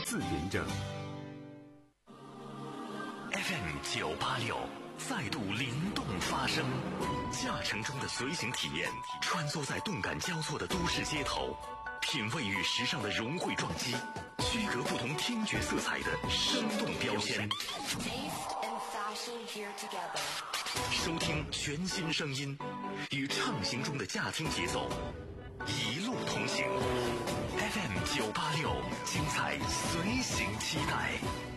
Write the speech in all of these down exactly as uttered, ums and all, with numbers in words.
字验证。 F M 九八六再度灵动发声，驾乘中的随行体验，穿梭在动感交错的都市街头，品味与时尚的融汇撞击，区隔不同听觉色彩的生动标签。收听全新声音，与畅行中的驾听节奏，一路同行。F M 九八六，精彩随行期待。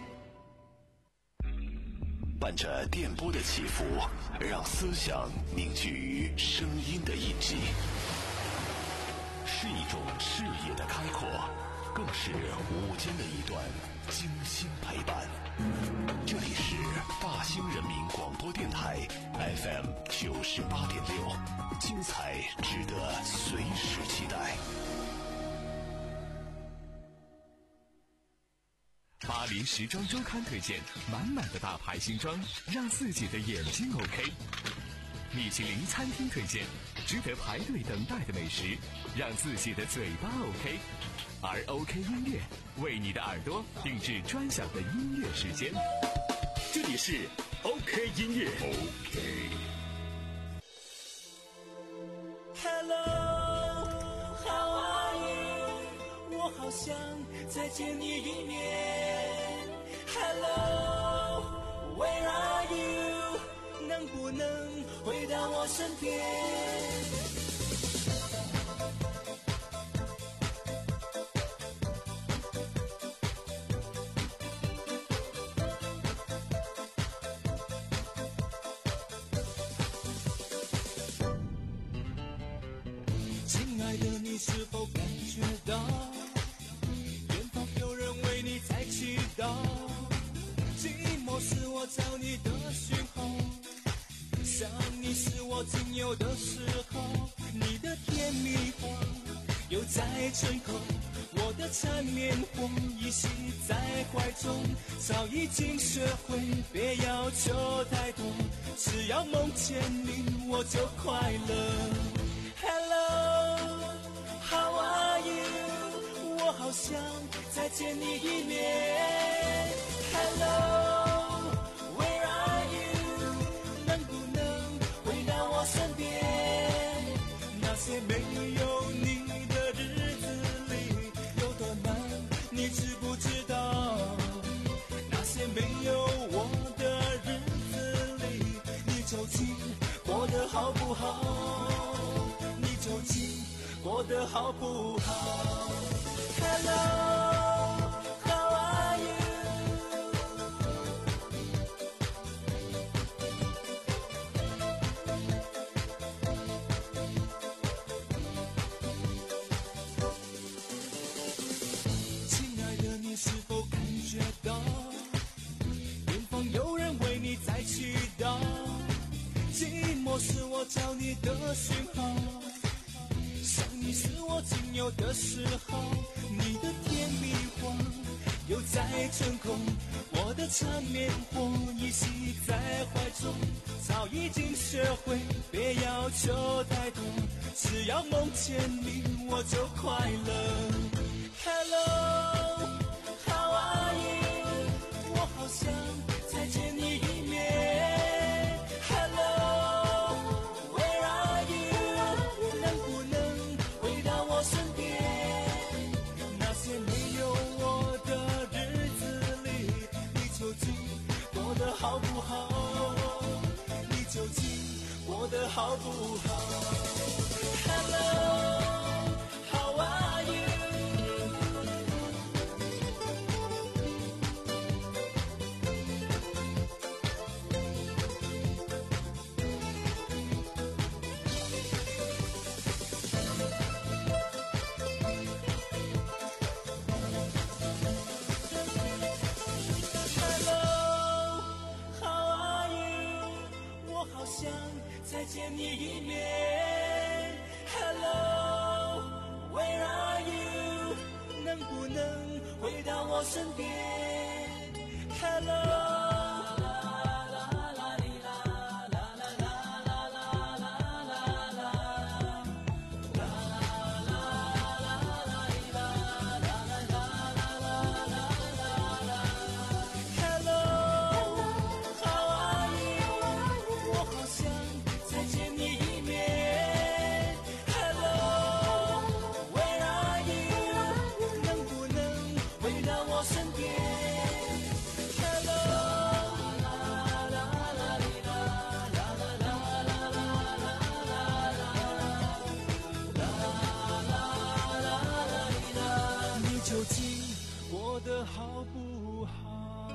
伴着电波的起伏，让思想凝聚于声音的印记，是一种视野的开阔，更是午间的一段精心陪伴。这里是大兴人民广播电台 F M 九十八点六，精彩值得随时期待。 巴黎时装周刊推荐满满的大牌新装，让自己的眼睛 OK。米其林餐厅推荐值得排队等待的美食，让自己的嘴巴 OK。而 OK 音乐为你的耳朵定制专享的音乐时间。这里是 OK 音乐。OK。 Hello, how are you? 我好想再见你一面。Hello, where are you? 能不能回到我身边？亲爱的，你是否感觉到远方有人为你在祈祷？寂寞是我找你的讯号，想你是我仅有的时候，你的甜蜜话又在唇口，我的缠绵话依稀在怀中，早已经学会别要求太多，只要梦见你我就快乐。Hello, how are you? 我好想再见你一面。Hello, where are you? 能不能回到我身边？那些没有你的日子里有多难，你知不知道？那些没有我的日子里，你究竟过得好不好？究竟过得好不好 ？Hello, how are you? 亲爱的，你是否感觉到远方有人为你在祈祷？寂寞是我找你的讯号。想你是我仅有的时候，你的甜蜜话又在唇口，我的缠绵话依稀在怀中，早已经学会别要求太多，只要梦见你我就快乐。Hello, how are you? 我好想再见你一面。过得好不好？你究竟过得好不好 ？Hello, how are you? 再见你一面 Hello, where are you? 能不能回到我身边 Hello 过得好不好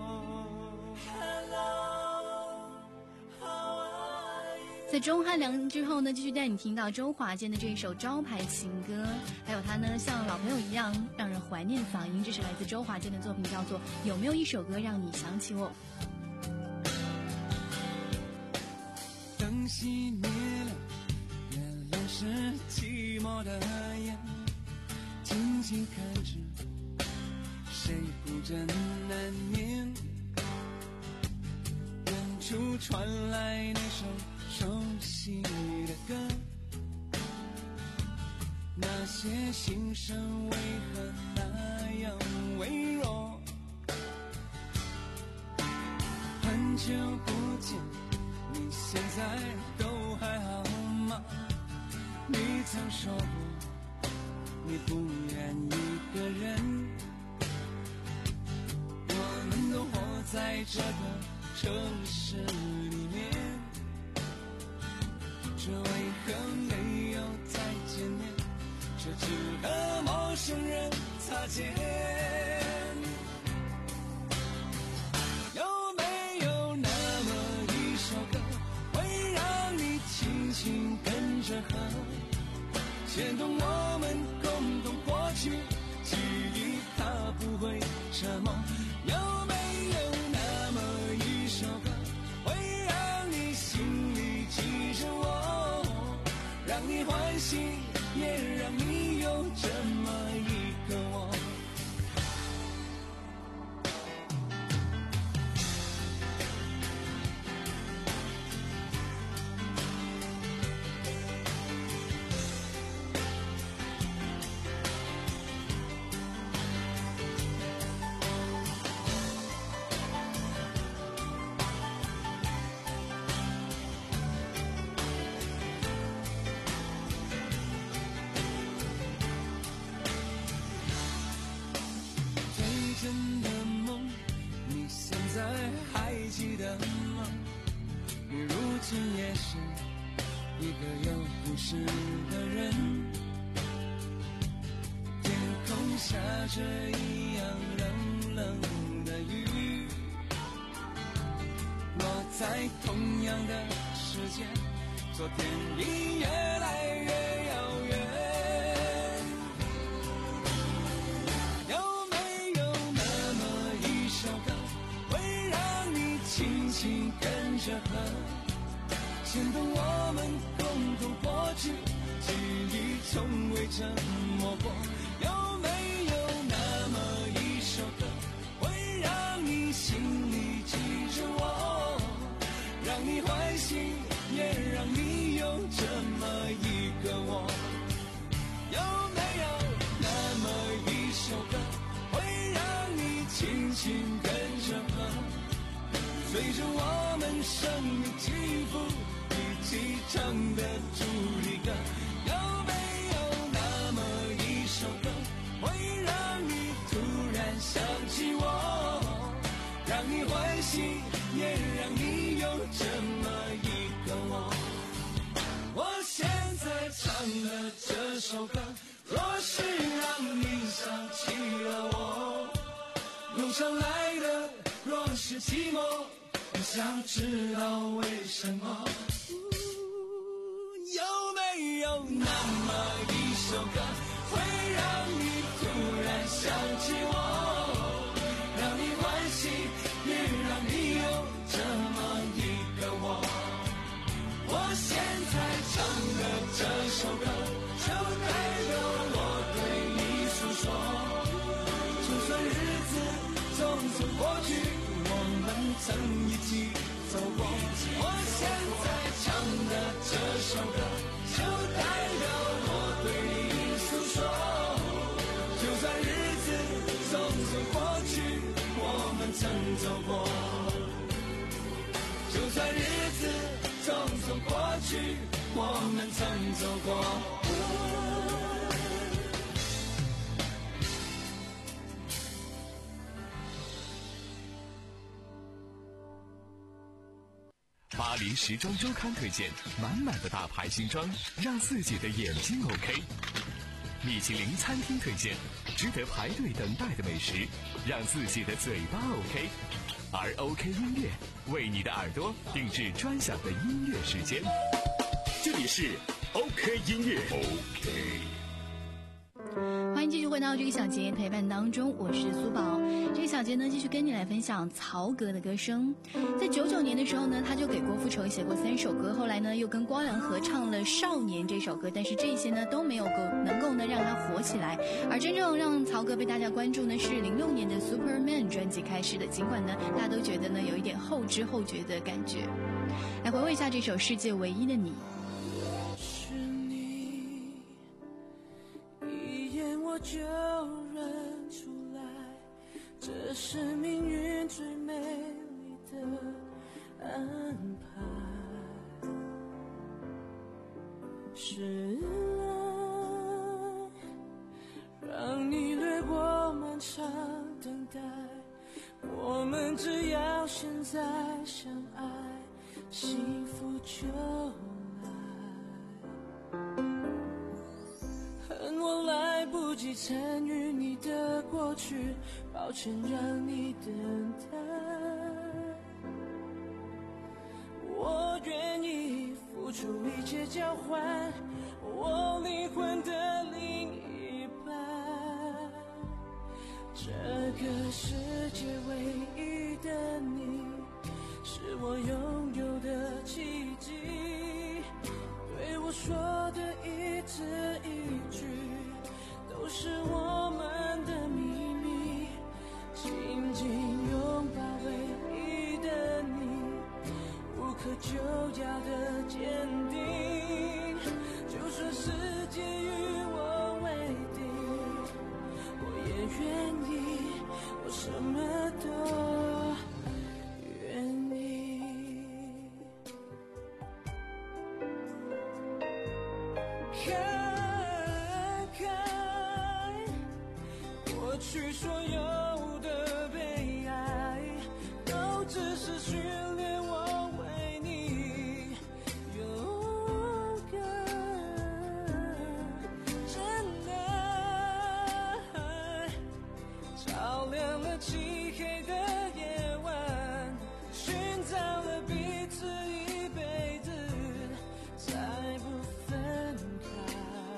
Hello, how are you? 在钟汉良之后呢，继续带你听到周华健的这一首招牌情歌，还有他呢像老朋友一样让人怀念嗓音，这是来自周华健的作品，叫做《有没有一首歌让你想起我》。 灯熄灭了，原来是寂寞的眼，静静看着谁不真难眠，远处传来那首熟悉的歌，那些心声为何那样微弱，很久不见，你现在都还好吗？你曾说过你不愿一个人，我们都活在这个城市里面，这为何没有再见面，却只和陌生人擦肩？有没有那么一首歌，会让你轻轻跟着和，牵动我们共同过去，记忆它不会沉默。有没有那么一首歌，会让你心里记着我，让你欢喜，也让你有这么一个我。真的梦，你现在还记得吗？你如今也是一个有故事的人，天空下着一样冷冷的雨，落在同样的时间，昨天已越来越遥远。轻轻跟着和，牵动我们共同过去，记忆从未沉默过。有没有那么一首歌，会让你心里记着我，让你欢喜，也让你有这么一个我？有没有那么一首歌，会让你轻轻跟着和，随着我们生命起伏，一起唱的主题歌？有没有那么一首歌，会让你突然想起我，让你欢喜，也让你有这么一个我？我现在唱的这首歌，若是让你想起了我，路上来的若是寂寞，我想知道为什么。有没有那么一首歌，会让你突然想起我，让你欢喜，也让你有这么一个我？我现在唱的这首歌，就代表我对你诉说，就算日子匆匆过去，我们曾一起走过。我现在唱的这首歌，就代表我对你诉说，就算日子匆匆过去，我们曾走过。就算日子匆匆过去，我们曾走过。 巴黎时装周刊推荐，满满的大牌新装，让自己的眼睛 OK。 米其林餐厅推荐，值得排队等待的美食，让自己的嘴巴 OK。而 OK 音乐为你的耳朵定制专享的音乐时间。 这里是 OK 音乐 OK。 欢迎继续回到这个小节陪伴当中，我是苏宝。这个小节呢，继续跟你来分享曹格的歌声。在九九年的时候呢，他就给郭富城写过三首歌，后来呢又跟光良合唱了《少年》这首歌，但是这些呢都没有够能够呢让他火起来。而真正让曹格被大家关注呢，是零六年的《Superman》专辑开始的。尽管呢大家都觉得呢有一点后知后觉的感觉。来回味一下这首《世界唯一的你》。 就认出来，这是命运最美丽的安排。是爱让你掠过漫长等待，我们只要现在相爱，幸福就我来不及参与你的过去，抱歉让你等待。我愿意付出一切交换我灵魂的另一半。这个世界唯一的你，是我拥有的奇迹。对我说的一字一句，都是我们的秘密，紧紧拥抱唯一的你，无可救药的坚定。就算世界与我为敌，我也愿意，我什么都愿意。看看过去所有的悲哀，都只是训练我为你勇敢。真爱照亮了漆黑的夜晚，寻找了彼此一辈子，才不分开。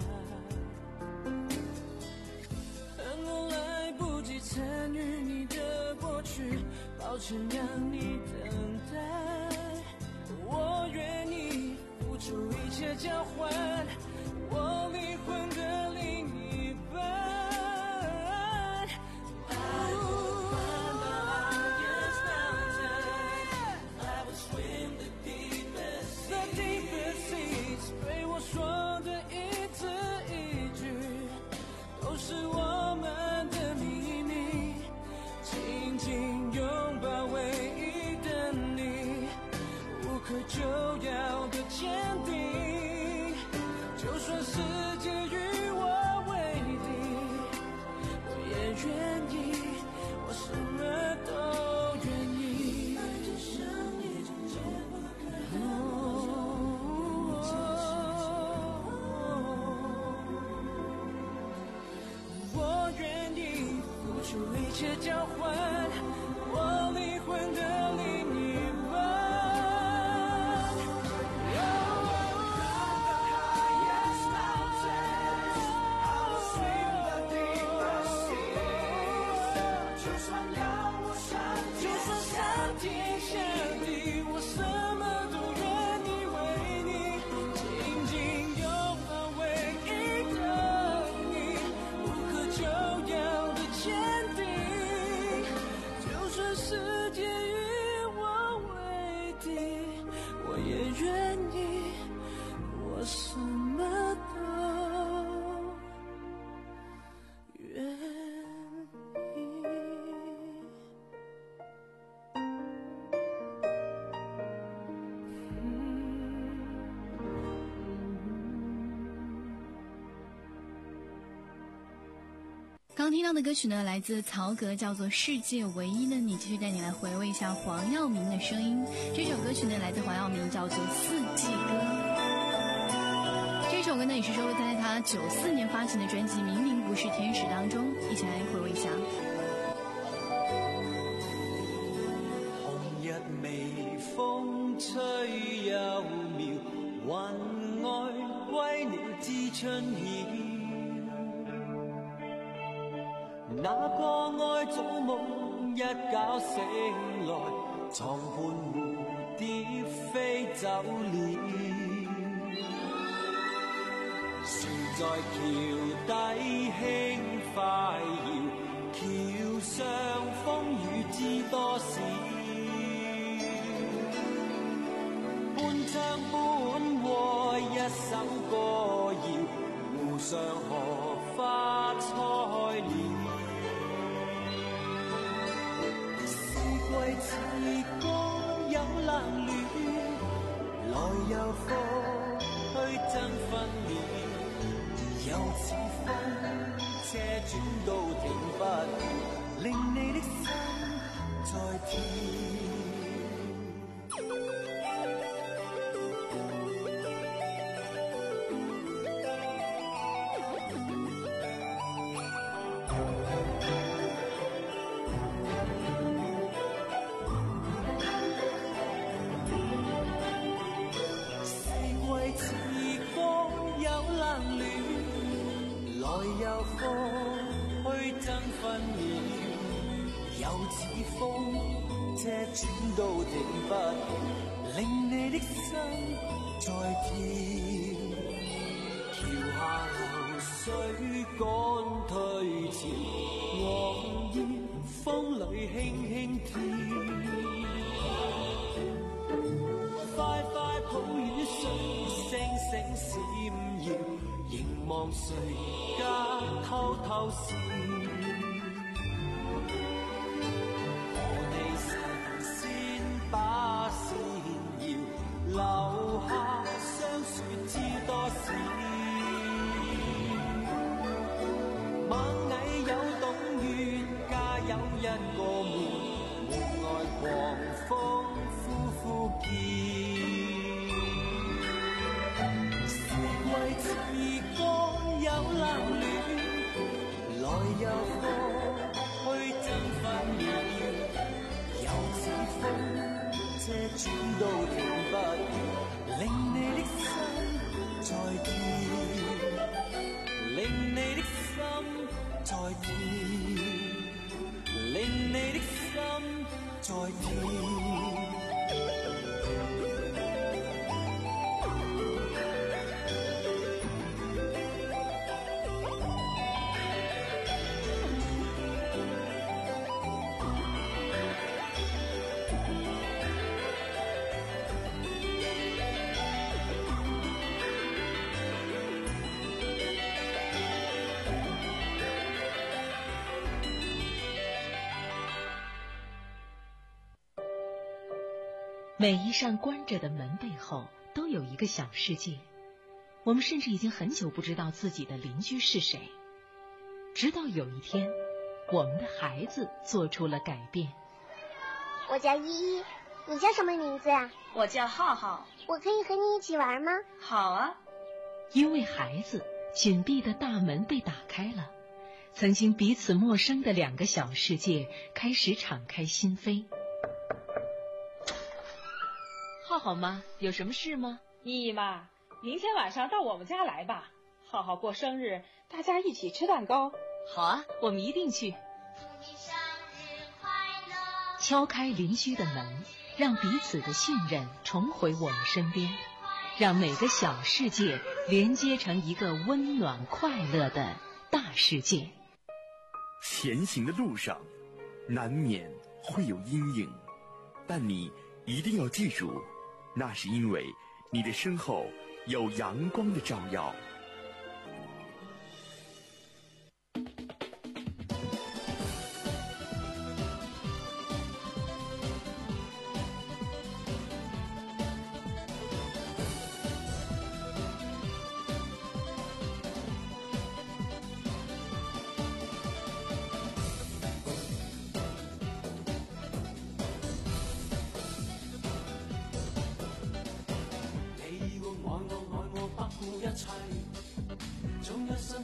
恨我来不及参与你的过去，抱歉让你等待。我愿意付出一切交换我灵魂的另一半。对我说的一字一句，都是我们的秘密，紧紧拥抱唯一的你，无可救药的坚定。就算世界与我为敌，我也愿意，我什么都愿意。我愿意付出一切交换我灵魂的另一半。就算上天下地，我什么都愿意为你，紧紧拥抱唯一的你，无可救药的坚定。就算世界与我为敌，我也愿意，我什么都愿意。 刚听到的歌曲呢，来自曹格，叫做《世界唯一的你》。继续带你来回味一下黄耀明的声音。这首歌曲呢，来自黄耀明，叫做《四季歌》。这首首歌呢也是收录在他九四年发行的专辑《明明不是天使》当中，一起来回味一下。 紅日微風吹幼苗，雲外歸鳥知春曉。那個愛早夢一覺醒來，床畔蝴蝶飛走了。船在橋底輕快搖，橋上風雨知多少。半唱半和一首歌謠，湖上荷花開了。四季似歌有冷暖，來又復去爭分秒。又似風車轉都停不，令你的心在跳。車轉都停不，令你的心在跳。橋下流水趕退潮，黃葉風裏輕輕跳。快快抱雨水，星星閃耀，凝望誰家偷偷笑。把線搖，留下相說知多少。螞蟻有洞穴，家有一個門，門外狂風呼呼叫。四季似歌有冷暖，來又復去爭分秒。又似風車轉都停不，令你的心在跳，令你的心在跳，令你的心在跳。 每一扇关着的门背后都有一个小世界，我们甚至已经很久不知道自己的邻居是谁，直到有一天我们的孩子做出了改变。 我叫依依，你叫什么名字啊？ 我叫浩浩。 我可以和你一起玩吗？ 好啊。 因为孩子，紧闭的大门被打开了，曾经彼此陌生的两个小世界开始敞开心扉。浩浩妈，有什么事吗？ 依依妈，明天晚上到我们家来吧，浩浩过生日，大家一起吃蛋糕。 好啊，我们一定去。敲开邻居的门，让彼此的信任重回我们身边，让每个小世界连接成一个温暖快乐的大世界。 前行的路上难免会有阴影，但你一定要记住，那是因为你的身后有阳光的照耀。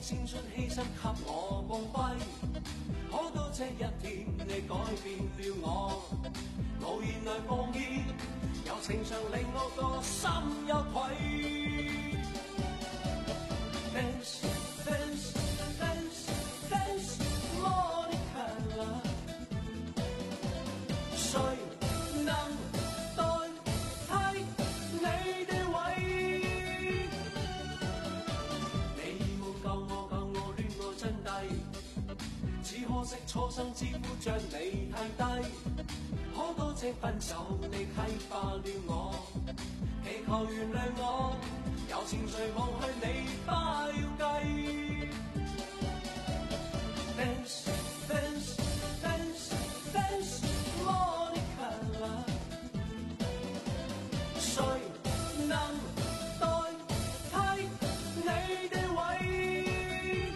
青春犧牲給我光輝，可多這一天你改變了我，無言來放棄，柔情常令我個心有愧。Dance, dance, dance, dance, Monica， 誰能代替你的位？你沒救我，救我戀愛真諦，只可惜初生之犢將你太低，可多謝分手你啟發了我，祈求原諒我。柔情誰忘去你不要計 Dance, dance, dance, dance, Monica， 誰能代替你的位？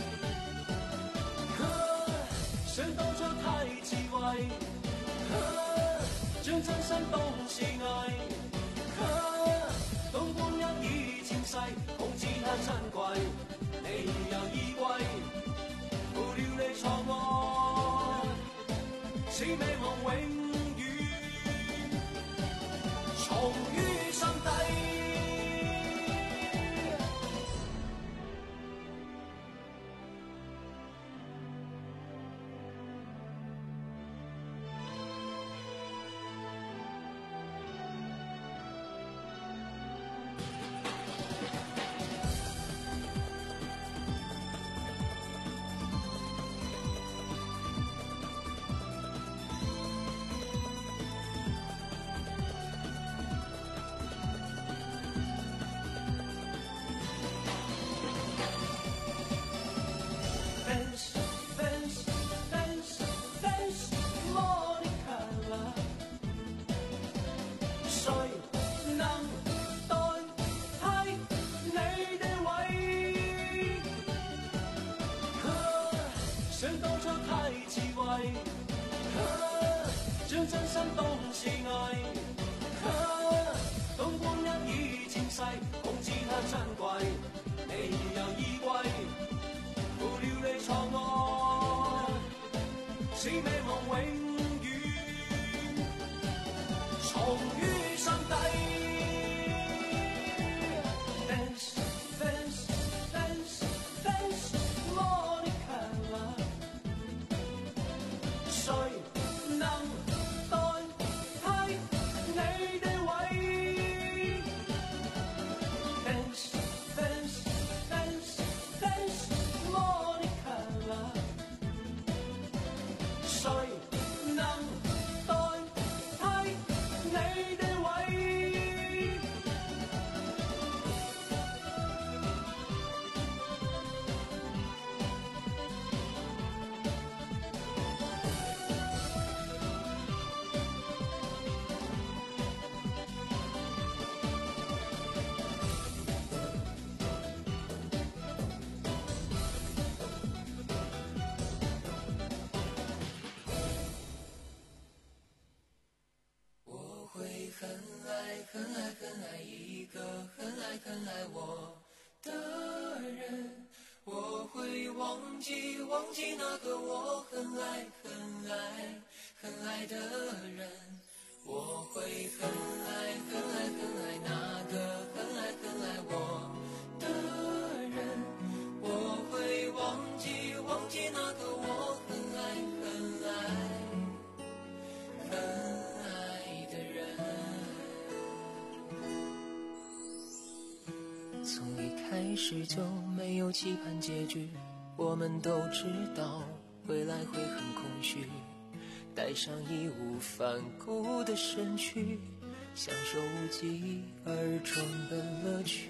想當初太智慧，將真心當是藝，當光陰已漸逝，空知它珍貴，你又依歸，負了你錯愛，此美夢永遠藏於心底。將真心當是藝，當光陰已漸逝，空知它珍貴，你又依歸，負了你錯愛，此美夢永遠藏於心底。Dance, dance, dance, dance, Monica， 誰能代替你的位 ？Dance, dance, dance, dance, Monica， 誰能代替你的位？我會很愛很愛很愛一個很愛很愛我的人，我會忘記忘記那個我很愛很愛很愛的人，我會很愛很愛很愛那個很愛很愛我的人，我會忘記忘記那個我很愛很愛很愛的人。從一開始就沒有期盼結局，我們都知道未來會很空虛，帶上義無反顧的身軀，享受無疾而終的樂趣，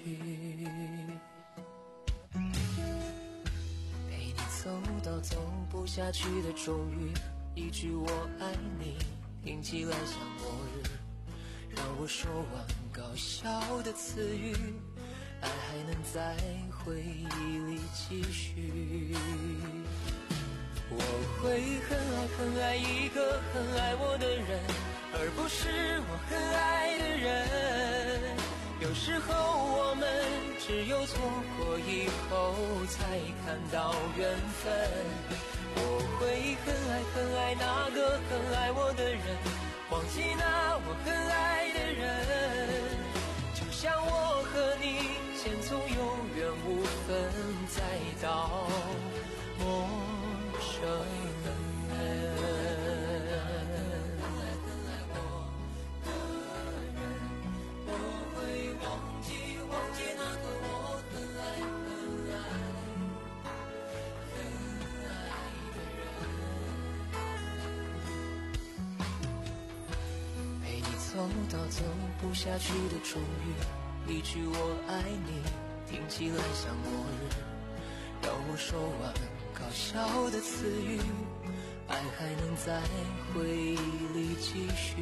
陪你走到走不下去的終於，一句我愛你聽起來像末日，讓我說完搞笑的詞語，愛還能在回憶裡繼續。我會很愛很愛一個很愛我的人，而不是我很愛的人。有時候我們只有错过以后才看到缘分。我会很爱很爱那个很爱我的人，忘记那我很爱的人，就像我和你先从永远无分再到陌生人。我会忘记忘记那个我很爱很爱很爱的人，陪你走到走不下去的终于，一句我爱你听起来像末日，让我说完搞笑的词语，爱还能在回忆里继续。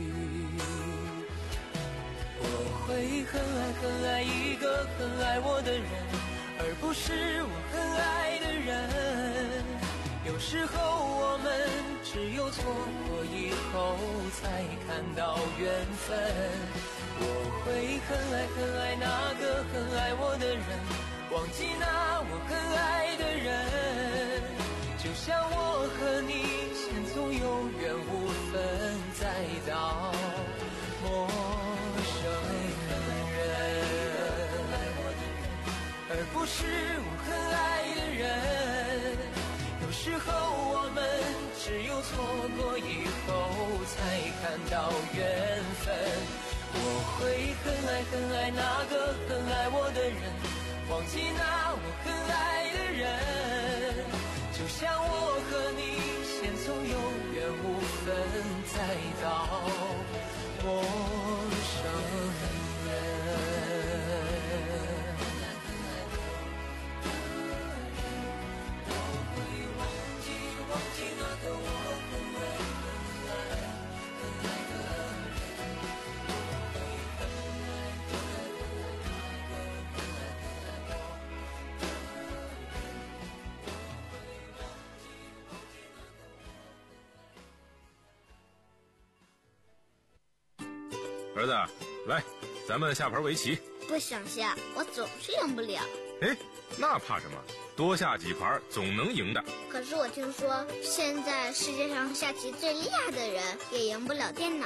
我会很爱很爱一个很爱我的人，而不是我很爱的人。有时候我们只有错过以后才看到缘分。我会很爱很爱那个很爱我的人，忘记那我很爱的人，就像我和你先从永远无分再到陌生人，而不是我很爱的人。有时候我们只有错过以后才看到缘分。我会很爱很爱那个很爱我的人，忘记那我很爱的人，就像我和你先从永远无分再到陌生人。我会忘记忘记那个我很爱很爱很爱的人。 儿子，来，咱们下盘围棋。 不想下，我总是赢不了。 哎，那怕什么？多下几盘总能赢的。 可是我听说，现在世界上下棋最厉害的人也赢不了电脑。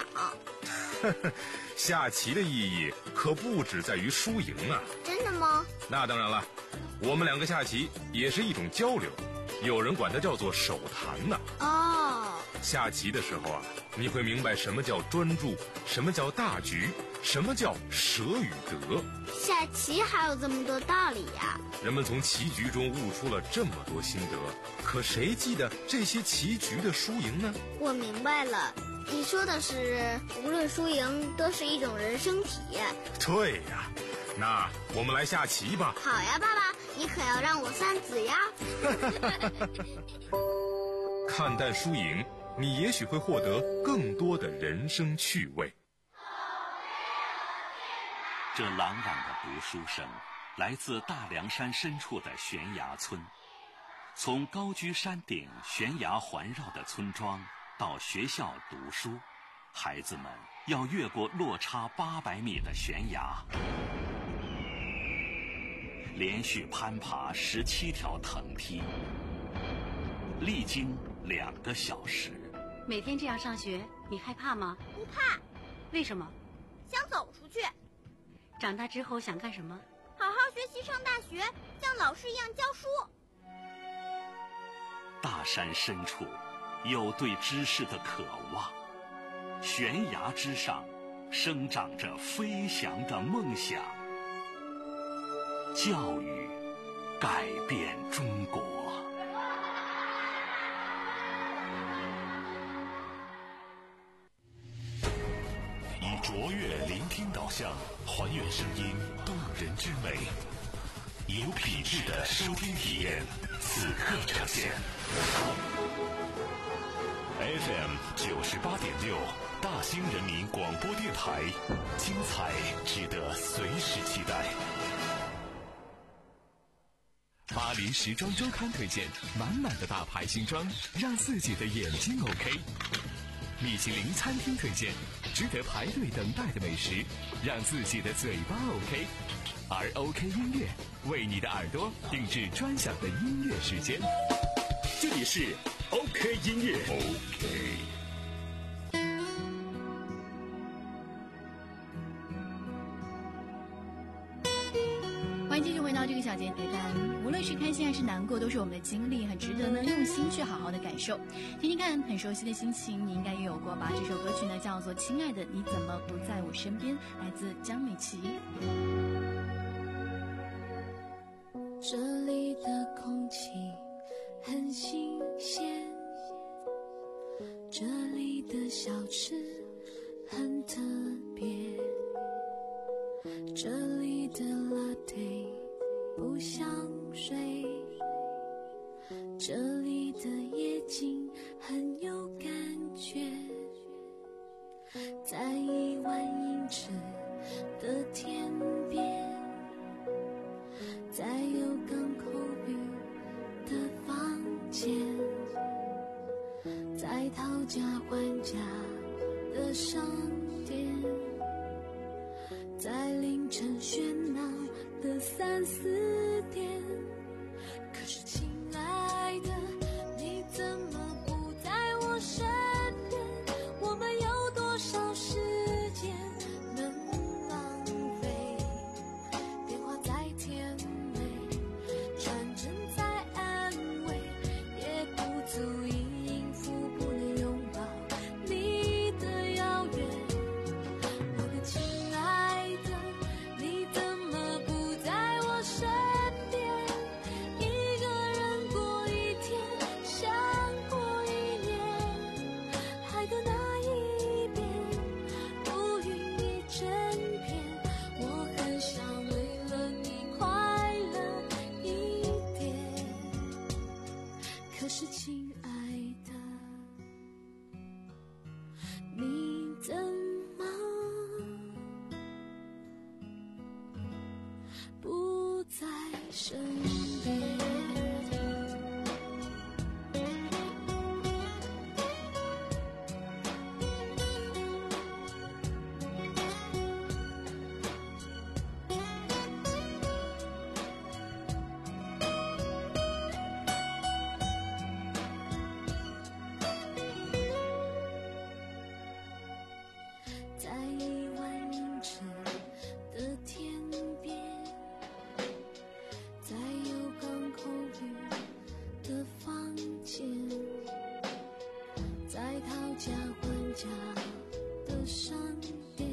下棋的意义可不只在于输赢啊。 真的吗？ 那当然了，我们两个下棋也是一种交流，有人管它叫做手谈呢。 哦。 下棋的时候啊，你会明白什么叫专注，什么叫大局，什么叫舍与得。 下棋还有这么多道理呀！ 人们从棋局中悟出了这么多心得，可谁记得这些棋局的输赢呢？ 我明白了，你说的是无论输赢都是一种人生体验。 对呀，那我们来下棋吧。 好呀，爸爸，你可要让我三子呀。 看淡输赢，你也许会获得更多的人生趣味。 这朗朗的读书声来自大凉山深处的悬崖村。从高居山顶悬崖环绕的村庄到学校读书，孩子们要越过落差八百米的悬崖，连续攀爬十七条藤梯，历经两个小时。 每天这样上学，你害怕吗？ 不怕。 为什么？ 想走出去。 长大之后想干什么？ 好好学习，上大学，像老师一样教书。 大山深处有对知识的渴望，悬崖之上生长着飞翔的梦想。教育改变中国。以卓越聆听导向，还原声音动人之美，有品质的收听体验，此刻呈现。F M 九十八点六，大兴人民广播电台，精彩值得随时期待。 巴黎时装周刊推荐满满的大牌新装，让自己的眼睛 OK。米其林餐厅推荐值得排队等待的美食，让自己的嘴巴 OK。 而 OK 音乐为你的耳朵定制专享的音乐时间。 这里是 OK 音乐 OK。 欢迎继续回到这个小节陪伴，无论是开心还是难过，都是我们的经历，很值得呢用心去好好的感受。听听看，很熟悉的心情，你应该也有过吧？这首歌曲呢叫做《亲爱的你怎么不在我身边》，来自江美琪。 这里的空气很新鲜，这里的小吃很特别，这里的 latte 不像水，这里的夜景很有感觉，在一万英尺的天边，在有港口雨的房间，在讨价还价的商店，在凌晨喧闹的三四点。可是亲爱的，你怎么不在我身边？我们有多少时间能浪费？电话再甜美，传真再安慰，也不足以应付不能拥抱你的遥远。我的亲爱的，你怎么不在我身边？一个人过一天，想过一年，海的那一边，乌云一整片。我很想为了你快乐一点，可是亲爱的，你怎么不在身边？在一万英尺的天边，在有港口雨的房间，在讨价还价的商店，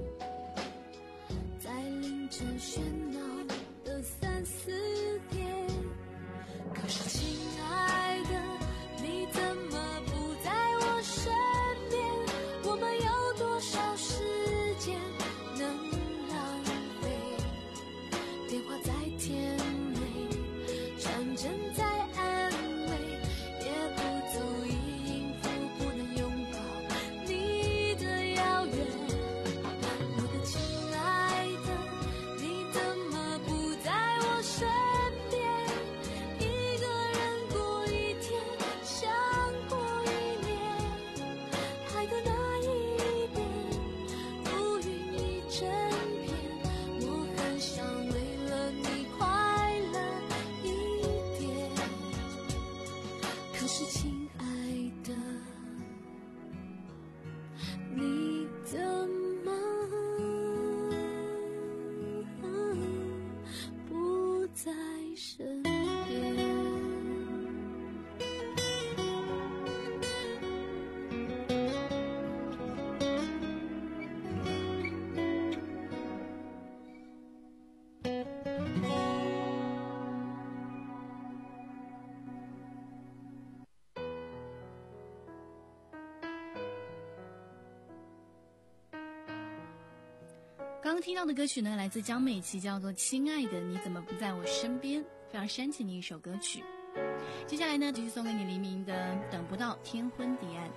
在凌晨喧闹的三四点。可是亲爱的，你怎么不在我身边？我们有多少时间能浪费？电话再甜美，传真再安慰，也不足以应付不能拥抱你的遥远。我的亲爱的，你怎么不在我身边？一个人过一天，想过一年，海的那一边，乌云一整片。我很想为了你快乐一点，可是亲爱的，你怎么不在身边？ 刚刚听到的歌曲呢，来自江美琪，叫做《亲爱的你怎么不在我身边》，非常煽情的一首歌曲。接下来呢，继续送给你黎明的《等不到天昏地暗》。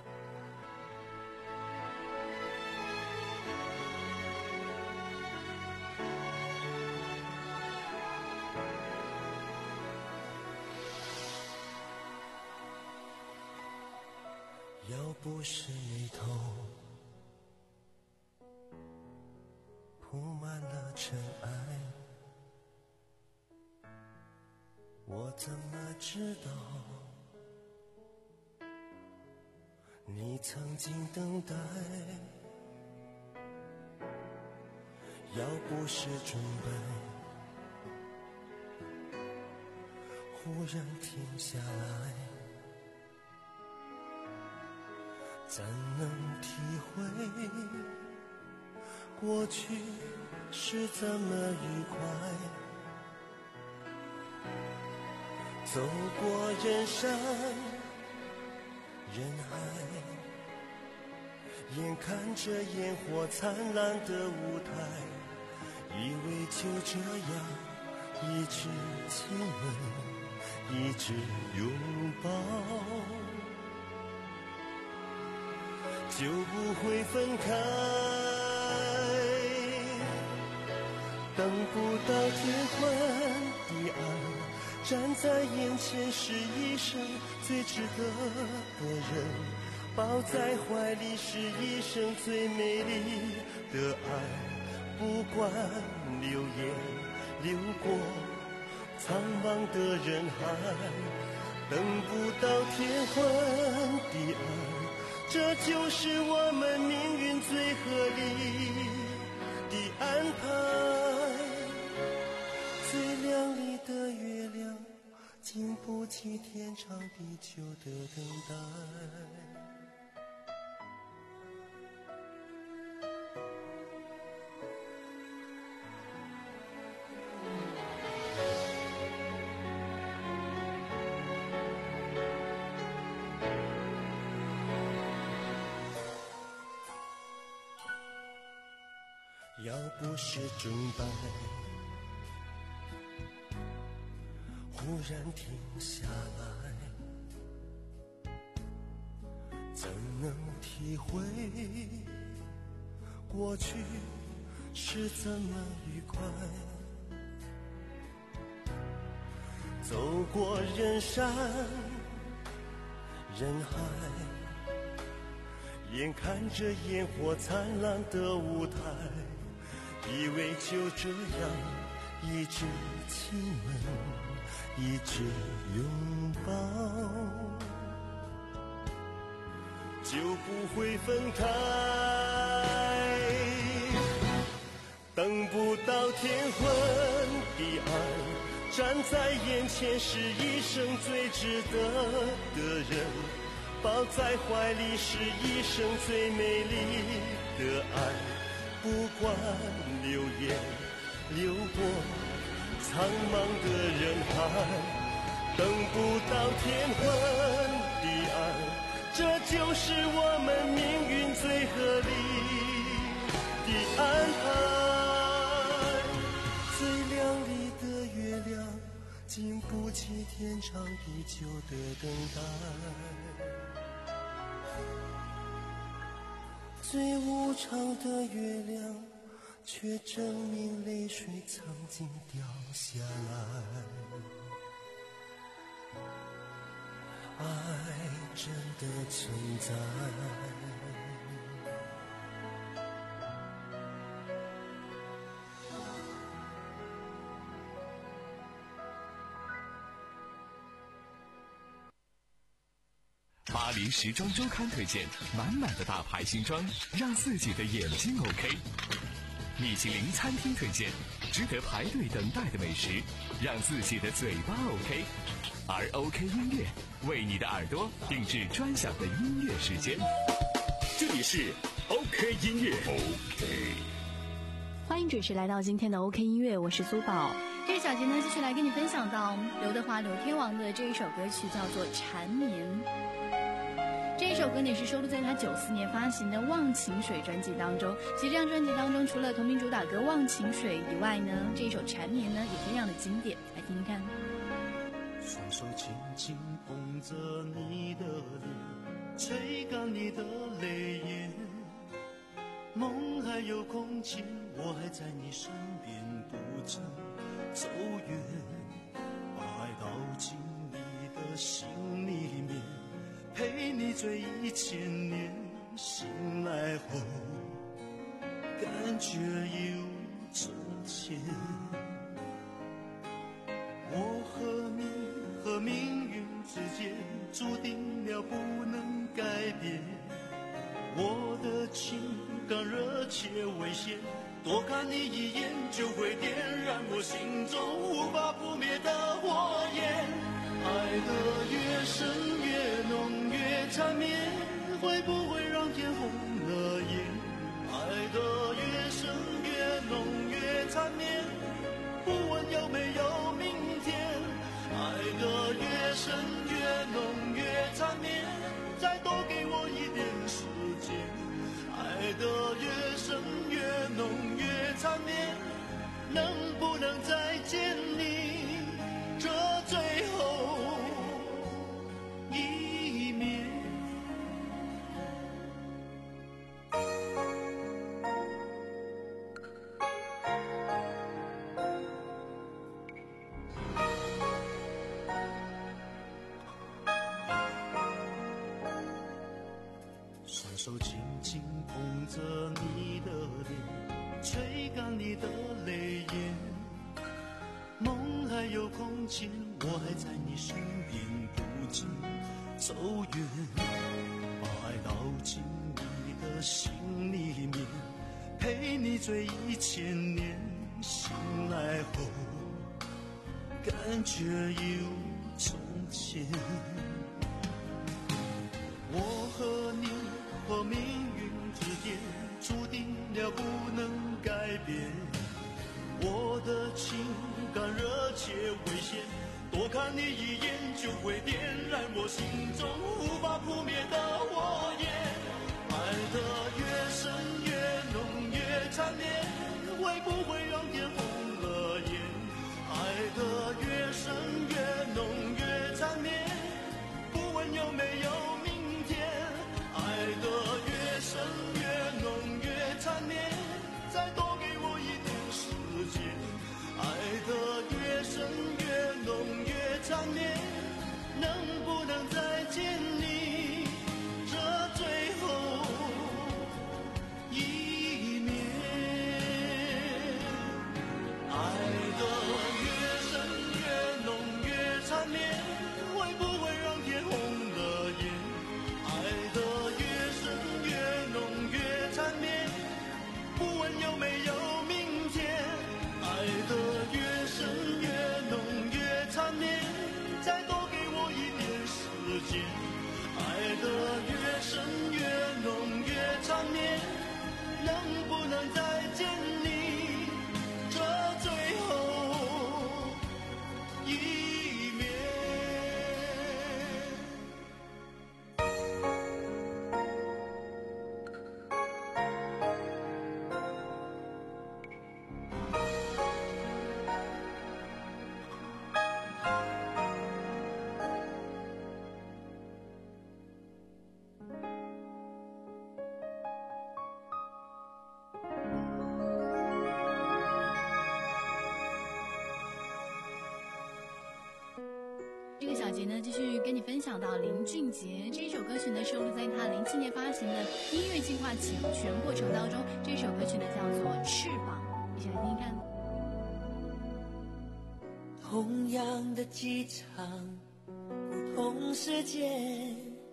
要不是你头铺满了尘埃， 怎么知道你曾经等待？要不是准备忽然停下来，怎能体会过去是怎么愉快？走过人山人海，眼看着烟火灿烂的舞台，以为就这样一直亲吻，一直拥抱，就不会分开。等不到天昏地暗，站在眼前是一生最值得的人，抱在怀里是一生最美丽的爱。不管流言流过苍茫的人海，等不到天昏地暗，这就是我们命运最合理的安排。最亮丽的月亮，经不起天长地久的等待。要不是准备忽然停下来，怎能体会过去是怎么愉快？走过人山人海，眼看着烟火灿烂的舞台，以为就这样一直亲吻，一直拥抱，就不会分开。等不到天昏地暗，站在眼前是一生最值得的人，抱在怀里是一生最美丽的爱。不管流言流过苍茫的人海，等不到天昏地暗，这就是我们命运最合理的安排。最亮丽的月亮，经不起天长地久的等待。最无常的月亮，却证明泪水曾经掉下来。爱真的存在。 巴黎时装周刊推荐满满的大牌新装，让自己的眼睛 OK。米其林餐厅推荐值得排队等待的美食，让自己的嘴巴 OK。而 OK 音乐为你的耳朵定制专享的音乐时间。这里是 OK 音乐 OK。 欢迎准时来到今天的 OK 音乐，我是苏宝。这个小节呢，继续来跟你分享到刘德华刘天王的这一首歌曲，叫做《缠绵》。这一首歌也是收录在他九四年发行的《忘情水》专辑当中。其实这张专辑当中，除了同名主打歌《忘情水》以外呢，这一首《缠绵》呢也非常的经典，来听听看。 双手轻轻捧着你的脸，吹干你的泪眼，梦还有空间，我还在你身边，不曾走远，把爱倒进你的心里面，陪你醉一千年，醒来后感觉有从前。我和你注定了不能改变。我的情感热切危险，多看你一眼就会点燃我心中无法扑灭的火焰。爱得越深越浓越缠绵，会不会让天红了眼？爱得越深越浓越缠绵，不问有没有明天。爱得越深越浓越缠绵，再多给我一点时间。爱得越深越浓越缠绵，能不能再见你这最后一面？双手紧紧捧着你的脸，吹干你的泪眼。梦还有空间，我还在你身边，不曾走远。把爱倒进你的心里面，陪你醉一千年。醒来后，感觉一如从前。我和你和命运之间，注定了不能改变。我的情感热切危险，多看你一眼就会点燃我心中无法扑灭的火焰。爱得越深越浓越缠绵，会不会让天红了眼？爱得越深越浓越缠绵，不问有没有明天。爱得越深越浓越缠绵，再多给我一点时间。爱得越深越浓越缠绵，能不能再见你这最后一面？爱得越深越浓越缠绵，会不会让天红了眼？爱得越深越浓越缠绵，不问有没有明天。爱得越深越浓越缠绵，再多给我一点时间。爱得越深越浓越缠绵，能不能再见你这最后一面？ 这个小节呢，继续跟你分享到林俊杰这一首歌曲呢，收录在他零七年发行的音乐计划全过程当中。这首歌曲呢叫做《翅膀》，一起来听听看。 同样的机场，不同时间，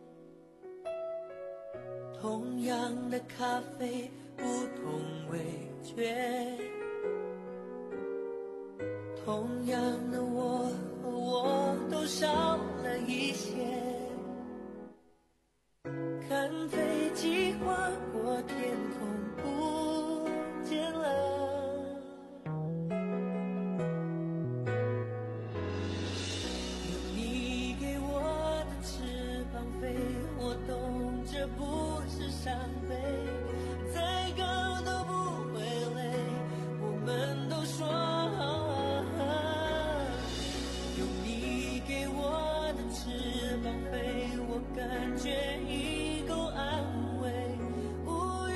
同样的咖啡，不同味觉，同样的我和我都少了一些。看飞机划过天空，不见了。有你给我的翅膀飞，我懂这不是伤悲，再高都不会累。我们都说有你给我的翅膀飞，我感觉已够安慰，不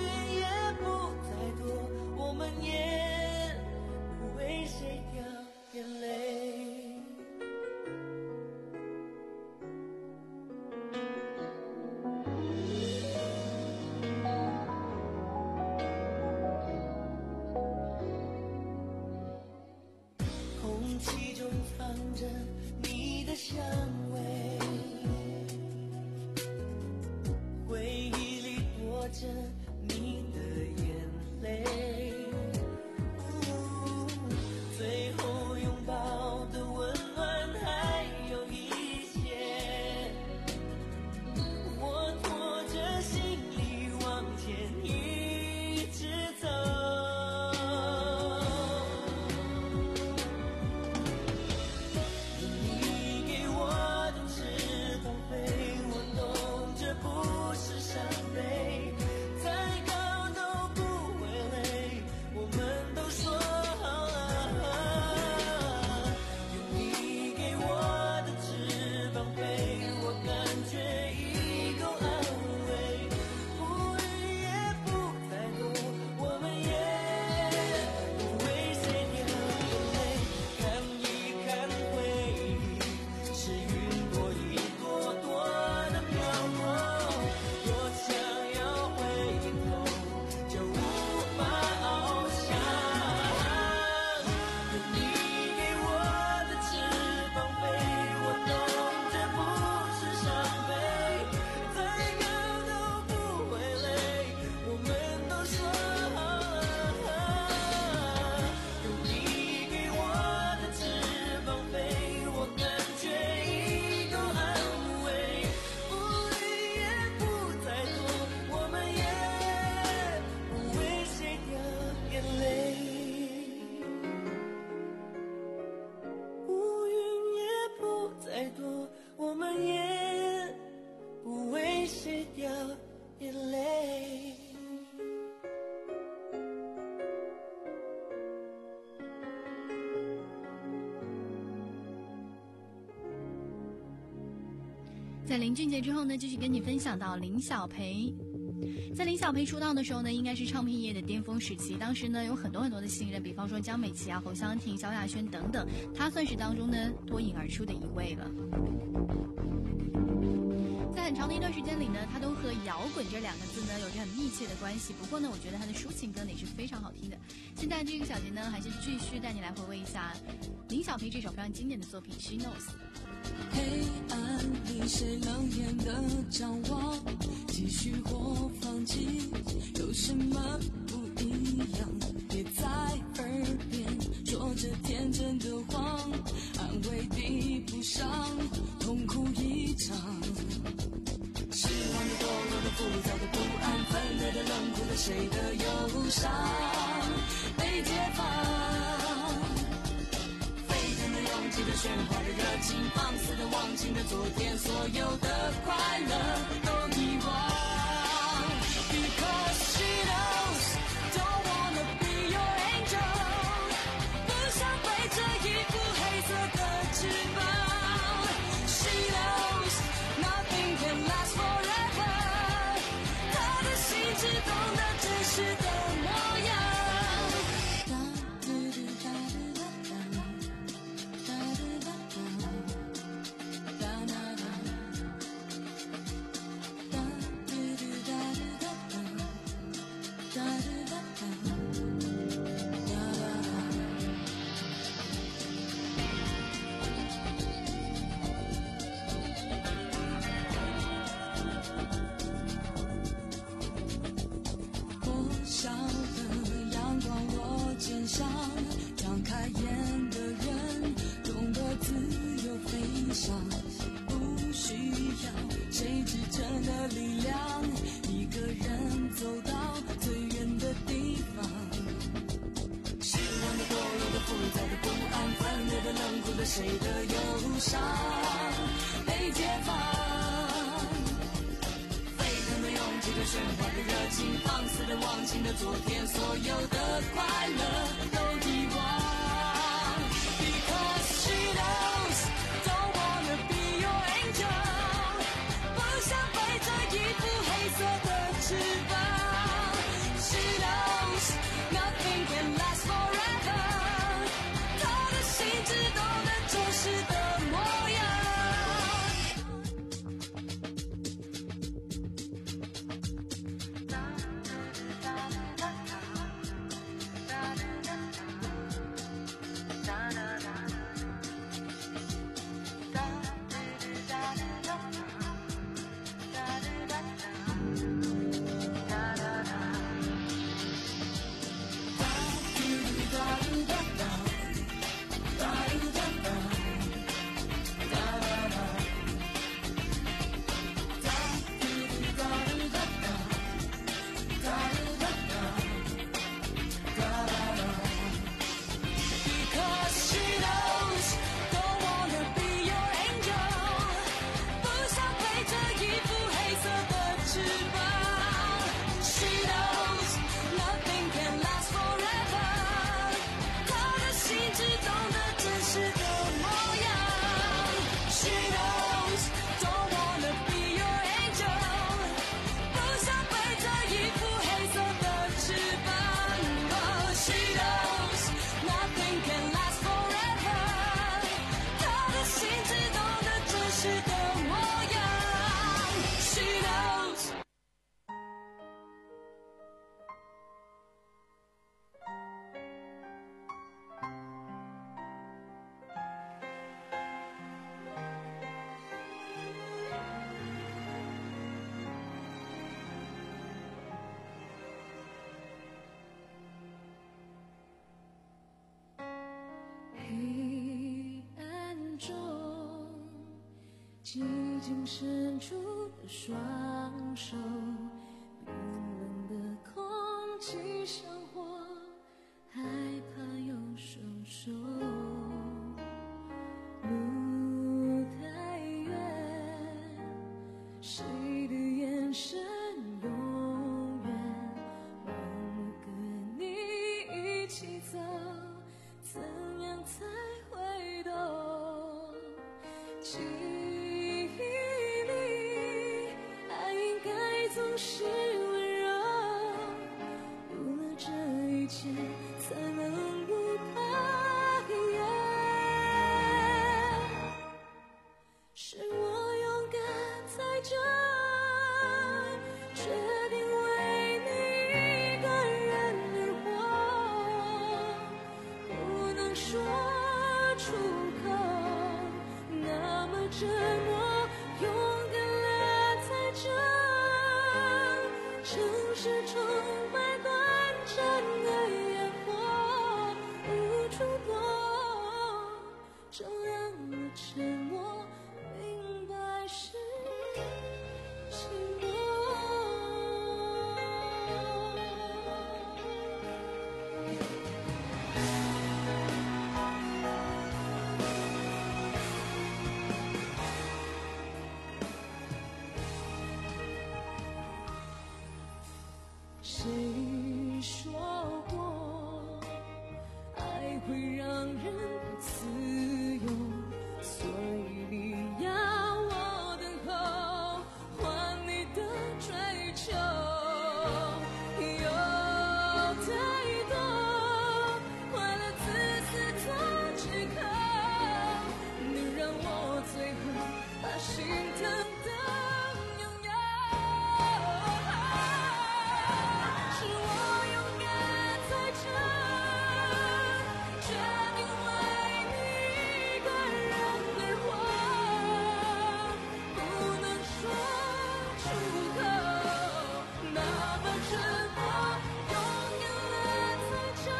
在林俊杰之后呢，继续跟你分享到林小培。在林小培出道的时候呢，应该是唱片业的巅峰时期。当时呢，有很多很多的新人，比方说江美琪啊、侯湘婷、萧亚轩等等，她算是当中呢脱颖而出的一位了。在很长的一段时间里呢，她都和摇滚这两个字呢有着很密切的关系。不过呢，我觉得她的抒情歌呢也是非常好听的。现在这个小节呢，还是继续带你来回味一下林小培这首非常经典的作品《She Knows》。 黑暗里谁冷眼的张望，继续或放弃，有什么不一样？别在耳边说着天真的谎，安慰比不上痛苦一场。失望的、堕落的、浮躁的、不安、愤怒的、冷酷的，谁的忧伤被解放？拥挤的、喧哗的、热情放肆的、忘情的，昨天所有的快乐都遗忘。Because she knows, don't wanna be your angel， 不想背着一副黑色的翅膀。She knows, nothing can last forever， 她的心只懂得真实的模样。张开眼的人懂得自由飞翔，不需要谁支撑的力量，一个人走到最远的地方。失望的、堕落的、浮躁的、不安、愤怒的、冷酷的，谁的忧伤被解放？沸腾的、拥挤的、喧哗的、热情放肆的、忘情的，昨天所有的快乐都遗忘。Because she knows, don't wanna be your angel， 不想背着一副黑色的翅膀。She knows, nothing can last forever， 她的心只懂得真实的模样。寂静伸出的双手，冰冷的空气像火，害怕又收手。路太远，谁的眼神永远盲目跟你一起走，怎样才会懂？记忆里谁说过爱会让人不自由？所以你要我等候，换你的追求。有太多快乐自私做借口，你让我最后把心疼的拥有。是我勇敢在这，决定为你一个人而活，不能说出口，哪怕沉默，勇敢了在这，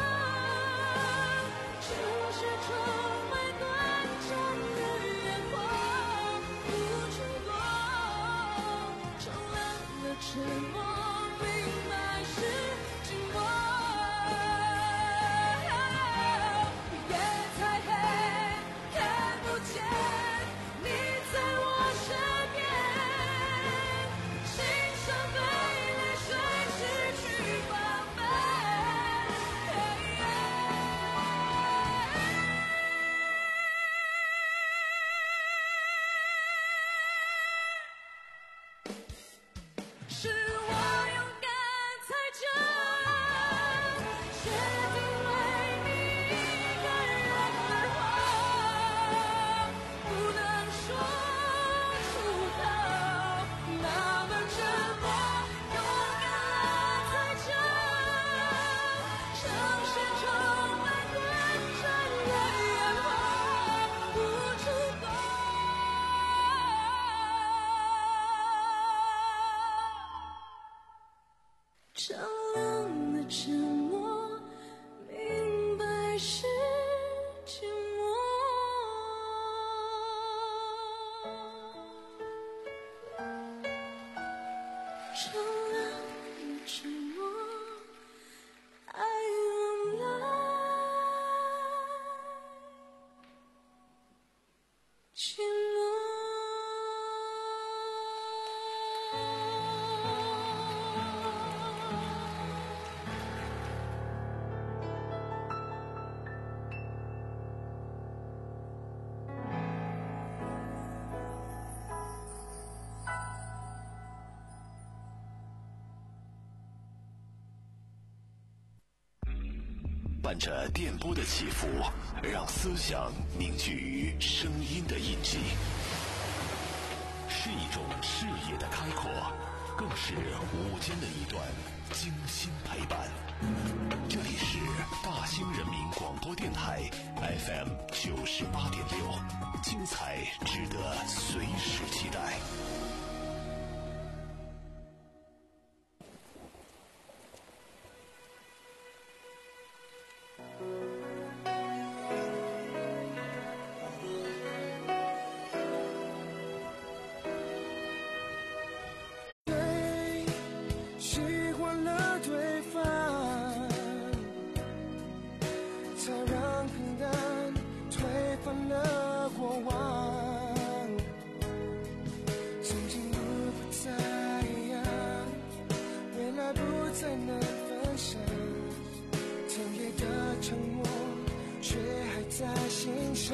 城市充满短暂的烟火，不触动，冲烂了沉默，明白是寂寞。夜太黑，看不见你在我身边，心伤被泪水失去防备。是我勇敢在这，决定为你一个人而活，不能说出口，哪怕沉默，勇敢了在这，城市充满短暂的烟火，不触动。丈量了沉默，明白是寂寞。丈量了沉默，爱用来寂寞。 伴着电波的起伏，让思想凝聚于声音的印记，是一种视野的开阔，更是午间的一段精心陪伴。这里是大兴人民广播电台 F M 九十八点六，精彩值得随时期待。 习惯了对方，才让黑暗推翻了过往。曾经如果再一样，未来不再能分享。甜蜜的沉默，却还在心上。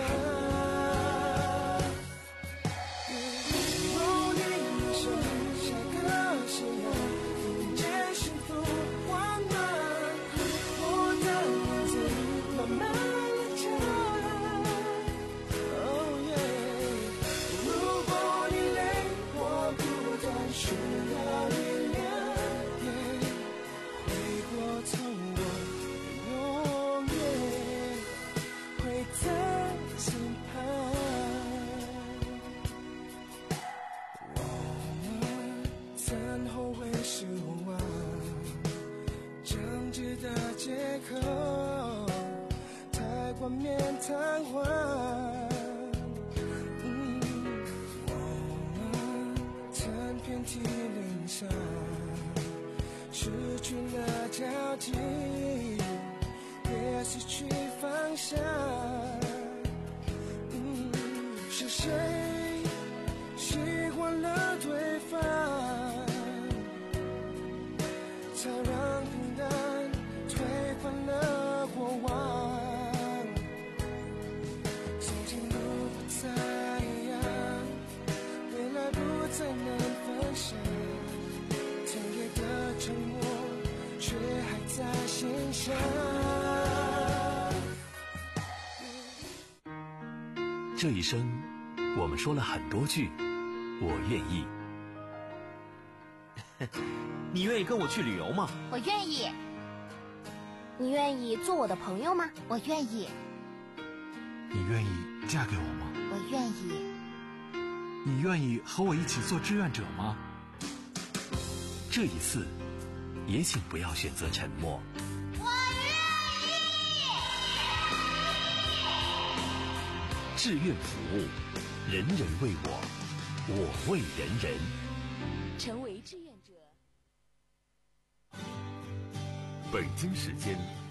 口太冠冕堂皇，嗯，我们曾遍体鳞伤，失去了交集，也失去方向，嗯，是谁习惯了对方，才让享。 这一生，我们说了很多句“我愿意”。 你愿意跟我去旅游吗？ 我愿意。你愿意做我的朋友吗？我愿意。 你愿意嫁给我吗？ 我愿意。 你愿意和我一起做志愿者吗？ 这一次，也请不要选择沉默。 我愿意。志愿服务，人人为我，我为人人。 成为志愿者。 北京时间